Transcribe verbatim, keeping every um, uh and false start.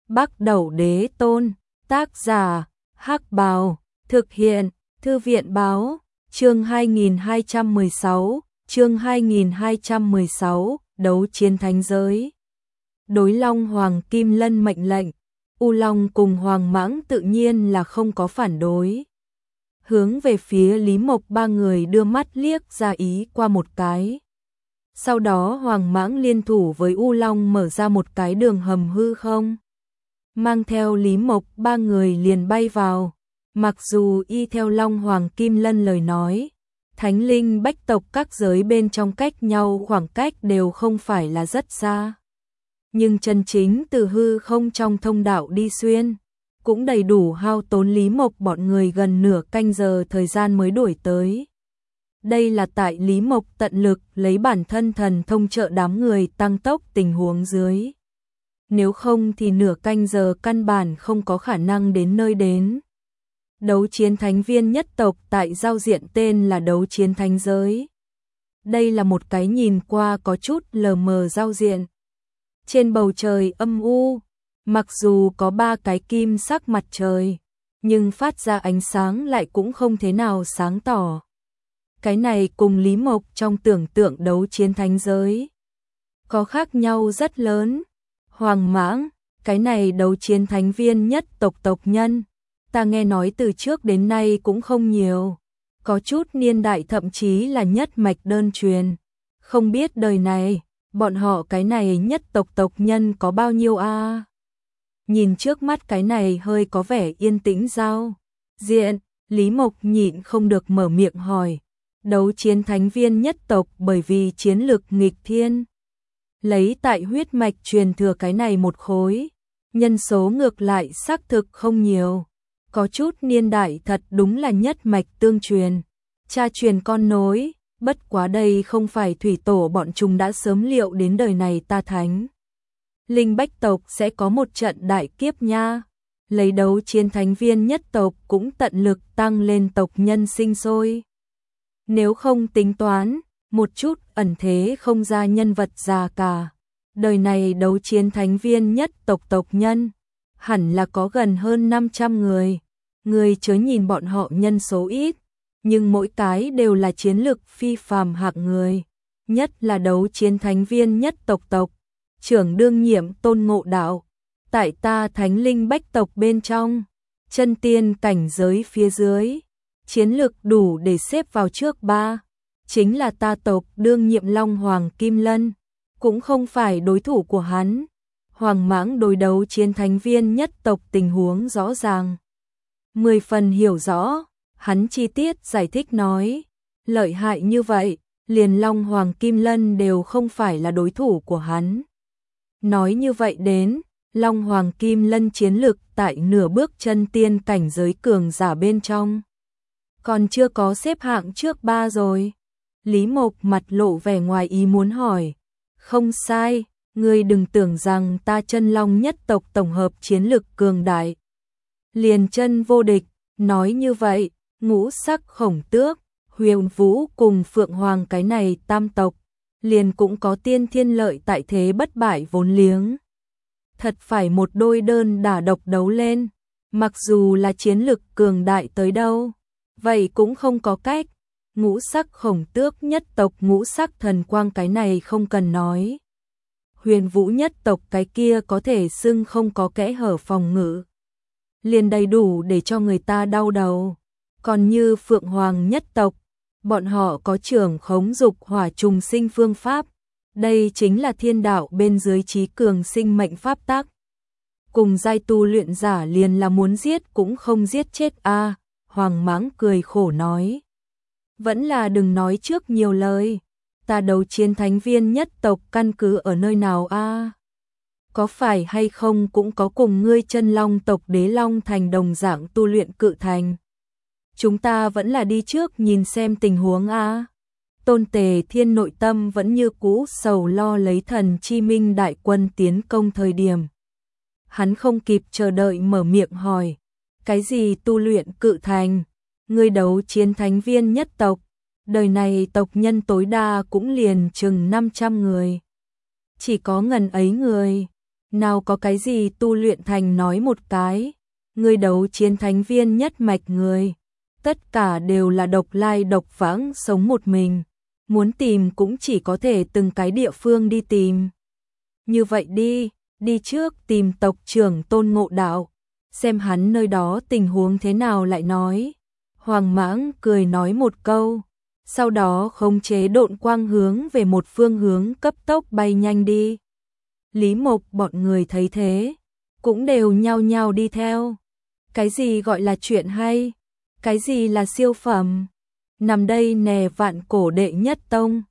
Bắc Đẩu Đế Tôn, tác giả, Hắc Bào, thực hiện, Thư viện Báo, chương hai nghìn hai trăm mười sáu, chương hai nghìn hai trăm mười sáu, đấu chiến thánh giới. Đối Long Hoàng Kim Lân mệnh lệnh, U Long cùng Hoàng Mãng tự nhiên là không có phản đối. Hướng về phía Lý Mộc ba người đưa mắt liếc ra ý qua một cái. Sau đó Hoàng Mãng liên thủ với U Long mở ra một cái đường hầm hư không. Mang theo Lý Mộc ba người liền bay vào. Mặc dù y theo Long Hoàng Kim Lân lời nói, thánh linh bách tộc các giới bên trong cách nhau khoảng cách đều không phải là rất xa. Nhưng chân chính từ hư không trong thông đạo đi xuyên, cũng đầy đủ hao tốn Lý Mộc bọn người gần nửa canh giờ thời gian mới đuổi tới. Đây là tại Lý Mộc tận lực lấy bản thân thần thông trợ đám người tăng tốc tình huống dưới. Nếu không thì nửa canh giờ căn bản không có khả năng đến nơi đến. Đấu chiến thánh viên nhất tộc tại giao diện tên là đấu chiến thánh giới. Đây là một cái nhìn qua có chút lờ mờ giao diện. Trên bầu trời âm u, mặc dù có ba cái kim sắc mặt trời, nhưng phát ra ánh sáng lại cũng không thế nào sáng tỏ. Cái này cùng Lý Mộc trong tưởng tượng đấu chiến thánh giới có khác nhau rất lớn. Hoàng Mãng, cái này đấu chiến thánh viên nhất tộc tộc nhân, ta nghe nói từ trước đến nay cũng không nhiều, có chút niên đại thậm chí là nhất mạch đơn truyền. Không biết đời này, bọn họ cái này nhất tộc tộc nhân có bao nhiêu a? À? Nhìn trước mắt cái này hơi có vẻ yên tĩnh giao diện, Lý Mộc nhịn không được mở miệng hỏi. Đấu chiến thánh viên nhất tộc bởi vì chiến lực nghịch thiên, lấy tại huyết mạch truyền thừa cái này một khối, nhân số ngược lại xác thực không nhiều. Có chút niên đại thật đúng là nhất mạch tương truyền, cha truyền con nối, bất quá đây không phải thủy tổ bọn chúng đã sớm liệu đến đời này ta thánh. Linh bách tộc sẽ có một trận đại kiếp nha, lấy đấu chiến thánh viên nhất tộc cũng tận lực tăng lên tộc nhân sinh sôi. Nếu không tính toán, một chút ẩn thế không ra nhân vật già cả, đời này đấu chiến thánh viên nhất tộc tộc nhân, hẳn là có gần hơn năm trăm người. Người chớ nhìn bọn họ nhân số ít, nhưng mỗi cái đều là chiến lực phi phàm hạng người, nhất là đấu chiến thánh viên nhất tộc tộc, trưởng đương nhiệm Tôn Ngộ Đạo, tại ta thánh linh bách tộc bên trong, chân tiên cảnh giới phía dưới, chiến lực đủ để xếp vào trước ba, chính là ta tộc đương nhiệm Long Hoàng Kim Lân, cũng không phải đối thủ của hắn. Hoàng Mãng đối đấu chiến thánh viên nhất tộc tình huống rõ ràng, mười phần hiểu rõ, hắn chi tiết giải thích nói, lợi hại như vậy, liền Long Hoàng Kim Lân đều không phải là đối thủ của hắn. Nói như vậy đến, Long Hoàng Kim Lân chiến lực tại nửa bước chân tiên cảnh giới cường giả bên trong, còn chưa có xếp hạng trước ba rồi. Lý Mộc mặt lộ vẻ ngoài ý muốn hỏi, không sai, ngươi đừng tưởng rằng ta chân long nhất tộc tổng hợp chiến lực cường đại, liền chân vô địch. Nói như vậy, ngũ sắc khổng tước, huyền vũ cùng phượng hoàng cái này tam tộc, liền cũng có tiên thiên lợi tại thế bất bại vốn liếng. Thật phải một đôi đơn đả độc đấu lên, mặc dù là chiến lực cường đại tới đâu, vậy cũng không có cách. Ngũ sắc khổng tước nhất tộc ngũ sắc thần quang cái này không cần nói. Huyền vũ nhất tộc cái kia có thể xưng không có kẽ hở phòng ngự, liền đầy đủ để cho người ta đau đầu. Còn như phượng hoàng nhất tộc, bọn họ có trưởng khống dục hỏa trùng sinh phương pháp, đây chính là thiên đạo bên dưới trí cường sinh mệnh pháp tắc. Cùng giai tu luyện giả liền là muốn giết cũng không giết chết a. À, Hoàng Mãng cười khổ nói, vẫn là đừng nói trước nhiều lời, ta đấu chiến thánh viên nhất tộc căn cứ ở nơi nào a? À? Có phải hay không cũng có cùng ngươi chân long tộc Đế Long Thành đồng dạng tu luyện cự thành. Chúng ta vẫn là đi trước nhìn xem tình huống a. À? Tôn Tề Thiên nội tâm vẫn như cũ sầu lo lấy thần chi minh đại quân tiến công thời điểm. Hắn không kịp chờ đợi mở miệng hỏi, cái gì tu luyện cự thành? Ngươi đấu chiến thánh viên nhất tộc, đời này tộc nhân tối đa cũng liền chừng năm trăm người. Chỉ có ngần ấy người, Nào có cái gì tu luyện thành nói một cái, người đấu chiến thánh viên nhất mạch người, tất cả đều là độc lai độc vãng sống một mình, muốn tìm cũng chỉ có thể từng cái địa phương đi tìm. Như vậy đi, đi trước tìm tộc trưởng Tôn Ngộ Đạo, xem hắn nơi đó tình huống thế nào lại nói. Hoàng Mãng cười nói một câu, sau đó khống chế độn quang hướng về một phương hướng cấp tốc bay nhanh đi. Lý Mộc bọn người thấy thế, cũng đều nhao nhao đi theo. Cái gì gọi là chuyện hay? Cái gì là siêu phẩm? Nằm đây nè vạn cổ đệ nhất tông,